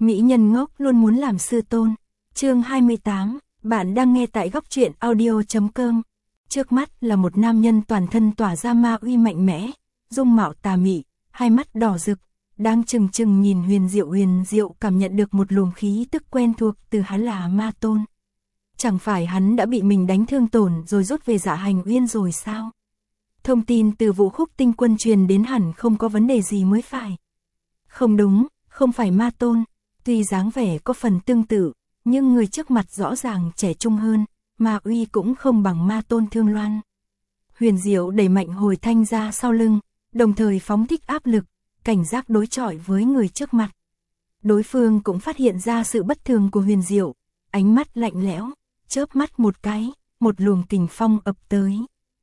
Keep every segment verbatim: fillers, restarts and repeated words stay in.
Mỹ nhân ngốc luôn muốn làm sư tôn. Chương hai mươi tám, bạn đang nghe tại góc truyện audio chấm com. Trước mắt là một nam nhân toàn thân tỏa ra ma uy mạnh mẽ, dung mạo tà mị, hai mắt đỏ rực, đang chừng chừng nhìn Huyền Diệu. Huyền Diệu cảm nhận được một luồng khí tức quen thuộc từ hắn là ma tôn. Chẳng phải hắn đã bị mình đánh thương tổn rồi rút về Dạ Hành Uyên rồi sao? Thông tin từ Vũ Khúc Tinh Quân truyền đến hẳn không có vấn đề gì mới phải. Không đúng, không phải ma tôn. Tuy dáng vẻ có phần tương tự, nhưng người trước mặt rõ ràng trẻ trung hơn, ma uy cũng không bằng ma tôn Thương Loan. Huyền Diệu đẩy Mạnh Hồi Thanh ra sau lưng, đồng thời phóng thích áp lực, cảnh giác đối chọi với người trước mặt. Đối phương cũng phát hiện ra sự bất thường của Huyền Diệu, ánh mắt lạnh lẽo, chớp mắt một cái, một luồng kình phong ập tới.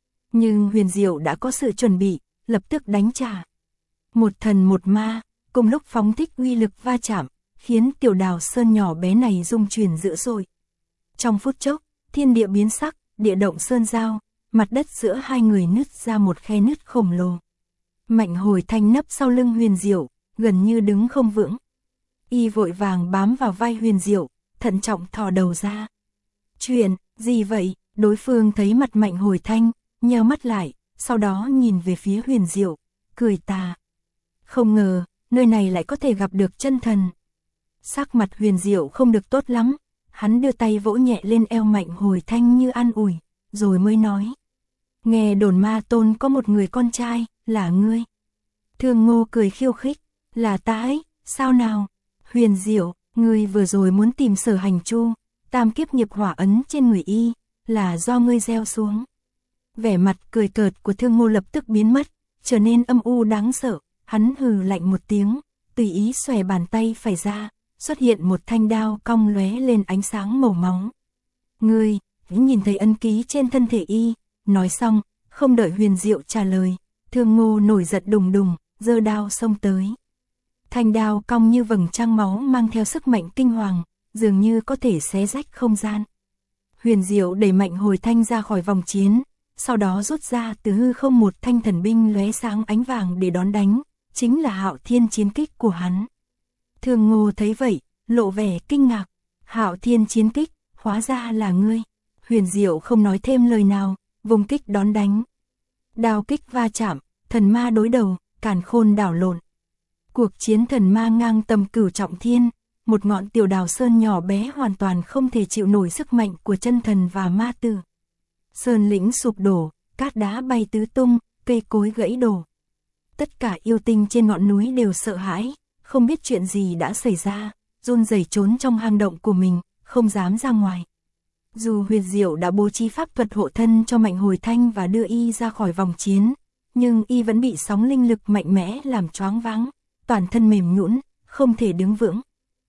Nhưng Huyền Diệu đã có sự chuẩn bị, lập tức đánh trả. Một thần một ma, cùng lúc phóng thích uy lực va chạm, khiến Tiểu Đào Sơn nhỏ bé này rung chuyển dữ dội. Trong phút chốc, thiên địa biến sắc, địa động sơn giao, mặt đất giữa hai người nứt ra một khe nứt khổng lồ. Mạnh Hồi Thanh nấp sau lưng Huyền Diệu, gần như đứng không vững. Y vội vàng bám vào vai Huyền Diệu, thận trọng thò đầu ra. Chuyện, gì vậy? Đối phương thấy mặt Mạnh Hồi Thanh, nheo mắt lại, sau đó nhìn về phía Huyền Diệu, cười tà. Không ngờ, nơi này lại có thể gặp được chân thần. Sắc mặt Huyền Diệu không được tốt lắm, hắn đưa tay vỗ nhẹ lên eo Mạnh Hồi Thanh như an ủi, rồi mới nói. Nghe đồn ma tôn có một người con trai, là ngươi. Thương Ngô cười khiêu khích, là ta ấy, sao nào? Huyền Diệu, ngươi vừa rồi muốn tìm Sở Hành Chu, tam kiếp nghiệp hỏa ấn trên người y, là do ngươi gieo xuống. Vẻ mặt cười cợt của Thương Ngô lập tức biến mất, trở nên âm u đáng sợ, hắn hừ lạnh một tiếng, tùy ý xòe bàn tay phải ra, xuất hiện một thanh đao cong lóe lên ánh sáng màu máu. Ngươi, nhìn thấy ấn ký trên thân thể y, nói xong, không đợi Huyền Diệu trả lời, Thương Ngô nổi giận đùng đùng, giơ đao xông tới. Thanh đao cong như vầng trăng máu mang theo sức mạnh kinh hoàng, dường như có thể xé rách không gian. Huyền Diệu đẩy Mạnh Hồi Thanh ra khỏi vòng chiến, sau đó rút ra từ hư không một thanh thần binh lóe sáng ánh vàng để đón đánh, chính là Hạo Thiên Chiến Kích của hắn. Thương Ngô thấy vậy, lộ vẻ kinh ngạc. Hạo Thiên Chiến Kích, hóa ra là ngươi. Huyền Diệu không nói thêm lời nào, vùng kích đón đánh. Đao kích va chạm, thần ma đối đầu, càn khôn đảo lộn. Cuộc chiến thần ma ngang tầm cửu trọng thiên, một ngọn Tiểu Đào Sơn nhỏ bé hoàn toàn không thể chịu nổi sức mạnh của chân thần và ma tử. Sơn lĩnh sụp đổ, cát đá bay tứ tung, cây cối gãy đổ. Tất cả yêu tinh trên ngọn núi đều sợ hãi, không biết chuyện gì đã xảy ra, run rẩy trốn trong hang động của mình, không dám ra ngoài. Dù Huyền Diệu đã bố trí pháp thuật hộ thân cho Mạnh Hồi Thanh và đưa y ra khỏi vòng chiến, nhưng y vẫn bị sóng linh lực mạnh mẽ làm choáng váng, toàn thân mềm nhũn, không thể đứng vững.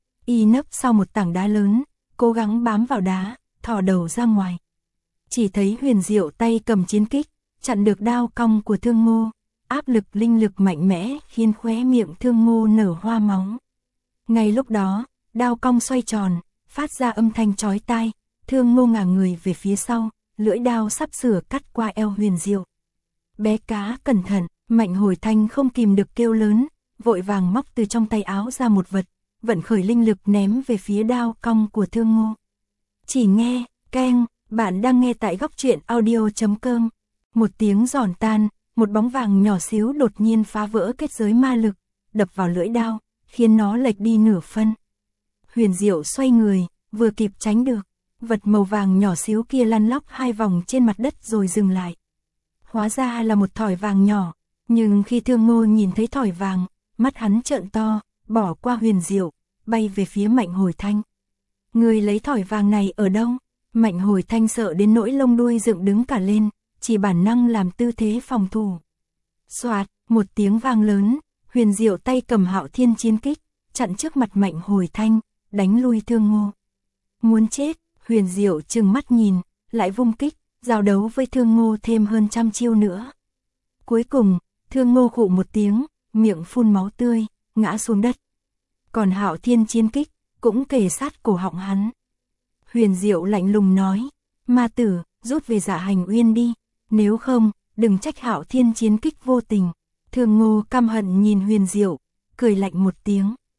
Y nấp sau một tảng đá lớn, cố gắng bám vào đá, thò đầu ra ngoài. Chỉ thấy Huyền Diệu tay cầm chiến kích, chặn được đao cong của Thương Ngô, áp lực linh lực mạnh mẽ khiến khóe miệng Thương Ngô nở hoa máu. Ngay lúc đó, đao cong xoay tròn, phát ra âm thanh chói tai, Thương Ngô ngả người về phía sau, lưỡi đao sắp sửa cắt qua eo Huyền Diệu. Bé cá cẩn thận, Mạnh Hồi Thanh không kìm được kêu lớn, vội vàng móc từ trong tay áo ra một vật, vận khởi linh lực ném về phía đao cong của Thương Ngô. Chỉ nghe, keng, bạn đang nghe tại góc truyện audio chấm com. Một tiếng giòn tan, một bóng vàng nhỏ xíu đột nhiên phá vỡ kết giới ma lực, đập vào lưỡi đao, khiến nó lệch đi nửa phân. Huyền Diệu xoay người, vừa kịp tránh được, vật màu vàng nhỏ xíu kia lăn lóc hai vòng trên mặt đất rồi dừng lại. Hóa ra là một thỏi vàng nhỏ, nhưng khi Thương Ngô nhìn thấy thỏi vàng, mắt hắn trợn to, bỏ qua Huyền Diệu, bay về phía Mạnh Hồi Thanh. Người lấy thỏi vàng này ở đâu? Mạnh Hồi Thanh sợ đến nỗi lông đuôi dựng đứng cả lên, chỉ bản năng làm tư thế phòng thủ. Xoạt, một tiếng vang lớn, Huyền Diệu tay cầm Hạo Thiên Chiến Kích, chặn trước mặt Mạnh Hồi Thanh, đánh lui Thương Ngô. Muốn chết, Huyền Diệu trừng mắt nhìn, lại vung kích, giao đấu với Thương Ngô thêm hơn trăm chiêu nữa. Cuối cùng, Thương Ngô khụ một tiếng, miệng phun máu tươi, ngã xuống đất. Còn Hạo Thiên Chiến Kích cũng kề sát cổ họng hắn. Huyền Diệu lạnh lùng nói, ma tử, rút về Dạ Hành Uyên đi, nếu không, đừng trách Hạo Thiên Chiến Kích vô tình. Thương Ngô căm hận nhìn Huyền Diệu, cười lạnh một tiếng.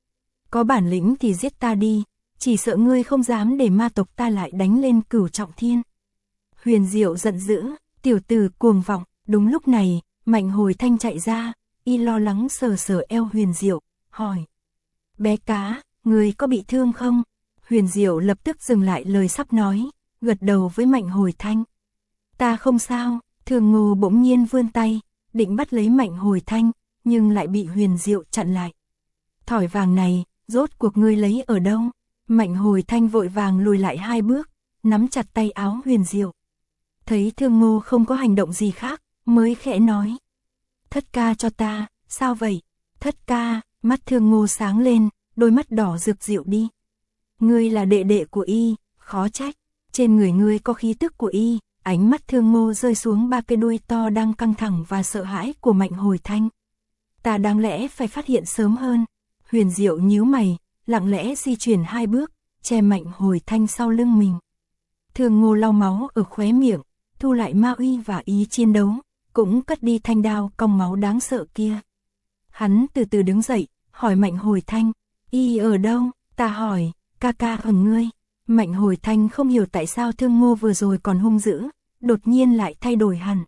có bản lĩnh thì giết ta đi, chỉ sợ ngươi không dám để ma tộc ta lại đánh lên Cửu Trọng Thiên. Huyền Diệu giận dữ, tiểu tử cuồng vọng. Đúng lúc này, Mạnh Hồi Thanh chạy ra, y lo lắng sờ sờ eo Huyền Diệu, hỏi. Bé cá, ngươi có bị thương không? Huyền Diệu lập tức dừng lại lời sắp nói, gật đầu với Mạnh Hồi Thanh. Ta không sao. Thường Ngô bỗng nhiên vươn tay, định bắt lấy Mạnh Hồi Thanh, nhưng lại bị Huyền Diệu chặn lại. Thỏi vàng này, rốt cuộc ngươi lấy ở đâu? Mạnh Hồi Thanh vội vàng lùi lại hai bước, nắm chặt tay áo Huyền Diệu. Thấy Thương Ngô không có hành động gì khác, mới khẽ nói. Thất ca cho ta, sao vậy? Thất ca, mắt Thương Ngô sáng lên, đôi mắt đỏ rực dịu đi. Ngươi là đệ đệ của y, khó trách, trên người ngươi có khí tức của y. Ánh mắt Thương Ngô rơi xuống ba cái đuôi to đang căng thẳng và sợ hãi của Mạnh Hồi Thanh. Ta đáng lẽ phải phát hiện sớm hơn. Huyền Diệu nhíu mày, lặng lẽ di chuyển hai bước, che Mạnh Hồi Thanh sau lưng mình. Thương Ngô lau máu ở khóe miệng, thu lại ma uy và ý chiến đấu, cũng cất đi thanh đao cong máu đáng sợ kia. Hắn từ từ đứng dậy, hỏi Mạnh Hồi Thanh, y ở đâu? Ta hỏi, ca ca ở ngươi. Mạnh Hồi Thanh không hiểu tại sao Thương Ngô vừa rồi còn hung dữ, đột nhiên lại thay đổi hẳn.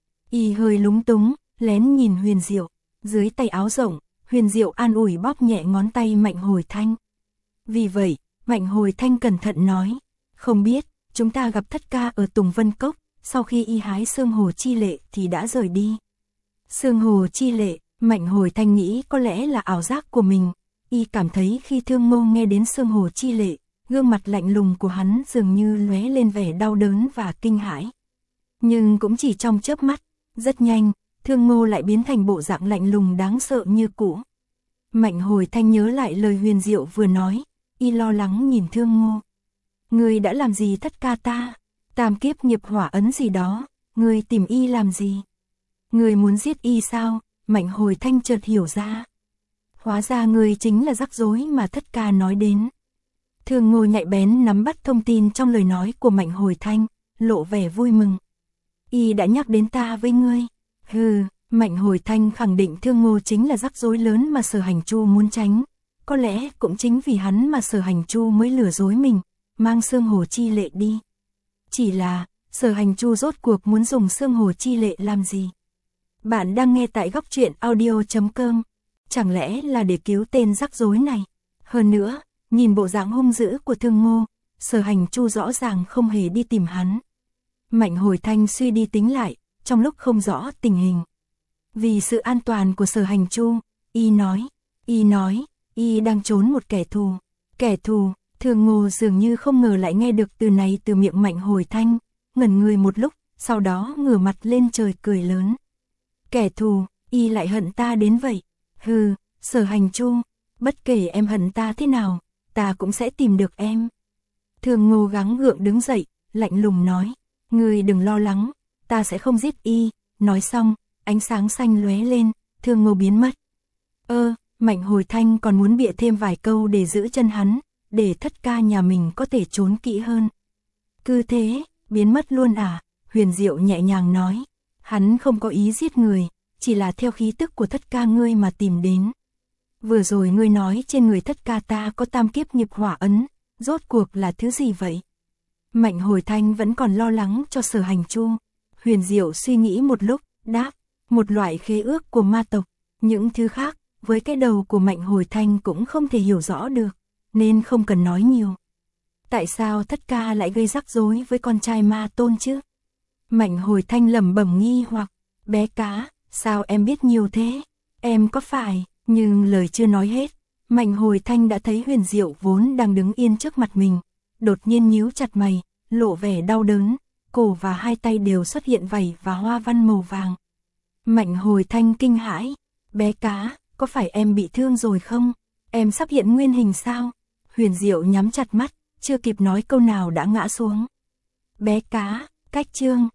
Y hơi lúng túng, lén nhìn Huyền Diệu, dưới tay áo rộng, Huyền Diệu an ủi bóp nhẹ ngón tay Mạnh Hồi Thanh. Vì vậy, Mạnh Hồi Thanh cẩn thận nói, không biết, chúng ta gặp thất ca ở Tùng Vân Cốc, sau khi y hái Sương Hồ Chi Lệ thì đã rời đi. Sương Hồ Chi Lệ, Mạnh Hồi Thanh nghĩ có lẽ là ảo giác của mình, y cảm thấy khi Thương Ngô nghe đến Sương Hồ Chi Lệ, gương mặt lạnh lùng của hắn dường như lóe lên vẻ đau đớn và kinh hãi. Nhưng cũng chỉ trong chớp mắt, rất nhanh, Thương Ngô lại biến thành bộ dạng lạnh lùng đáng sợ như cũ. Mạnh Hồi Thanh nhớ lại lời Huyền Diệu vừa nói, y lo lắng nhìn Thương Ngô. Ngươi đã làm gì thất ca ta? Tam kiếp nghiệp hỏa ấn gì đó, ngươi tìm y làm gì? Ngươi muốn giết y sao? Mạnh Hồi Thanh chợt hiểu ra. Hóa ra ngươi chính là rắc rối mà thất ca nói đến. Thương Ngô nhạy bén nắm bắt thông tin trong lời nói của Mạnh Hồi Thanh, lộ vẻ vui mừng. Y đã nhắc đến ta với ngươi. Hừ, Mạnh Hồi Thanh khẳng định Thương Ngô chính là rắc rối lớn mà Sở Hành Chu muốn tránh. Có lẽ cũng chính vì hắn mà Sở Hành Chu mới lừa dối mình, mang Sương Hồ Chi Lệ đi. Chỉ là, Sở Hành Chu rốt cuộc muốn dùng Sương Hồ Chi Lệ làm gì? Bạn đang nghe tại góc truyện audio chấm com. Chẳng lẽ là để cứu tên rắc rối này? Hơn nữa, nhìn bộ dạng hung dữ của Thương Ngô, Sở Hành Chu rõ ràng không hề đi tìm hắn. Mạnh Hồi Thanh suy đi tính lại, trong lúc không rõ tình hình. Vì sự an toàn của Sở Hành Chu, y nói, y nói, y đang trốn một kẻ thù. Kẻ thù, Thương Ngô dường như không ngờ lại nghe được từ này từ miệng Mạnh Hồi Thanh, ngẩn người một lúc, sau đó ngửa mặt lên trời cười lớn. Kẻ thù, y lại hận ta đến vậy. Hừ, Sở Hành Chu, bất kể em hận ta thế nào, ta cũng sẽ tìm được em. Thương Ngô gắng gượng đứng dậy, lạnh lùng nói, ngươi đừng lo lắng, ta sẽ không giết y. Nói xong, ánh sáng xanh lóe lên, Thương Ngô biến mất. Ơ, Mạnh Hồi Thanh còn muốn bịa thêm vài câu để giữ chân hắn, để thất ca nhà mình có thể trốn kỹ hơn. Cứ thế, biến mất luôn à? Huyền Diệu nhẹ nhàng nói, hắn không có ý giết người, chỉ là theo khí tức của thất ca ngươi mà tìm đến. Vừa rồi ngươi nói trên người thất ca ta có tam kiếp nghiệp hỏa ấn, rốt cuộc là thứ gì vậy? Mạnh Hồi Thanh vẫn còn lo lắng cho Sở Hành Chu. Huyền Diệu suy nghĩ một lúc, đáp, một loại khế ước của ma tộc. Những thứ khác, với cái đầu của Mạnh Hồi Thanh cũng không thể hiểu rõ được, nên không cần nói nhiều. Tại sao thất ca lại gây rắc rối với con trai ma tôn chứ? Mạnh Hồi Thanh lẩm bẩm nghi hoặc, bé cá, sao em biết nhiều thế? Em có phải? Nhưng lời chưa nói hết, Mạnh Hồi Thanh đã thấy Huyền Diệu vốn đang đứng yên trước mặt mình, đột nhiên nhíu chặt mày, lộ vẻ đau đớn, cổ và hai tay đều xuất hiện vảy và hoa văn màu vàng. Mạnh Hồi Thanh kinh hãi, bé cá, có phải em bị thương rồi không? Em sắp hiện nguyên hình sao? Huyền Diệu nhắm chặt mắt, chưa kịp nói câu nào đã ngã xuống. Bé cá, cách chương.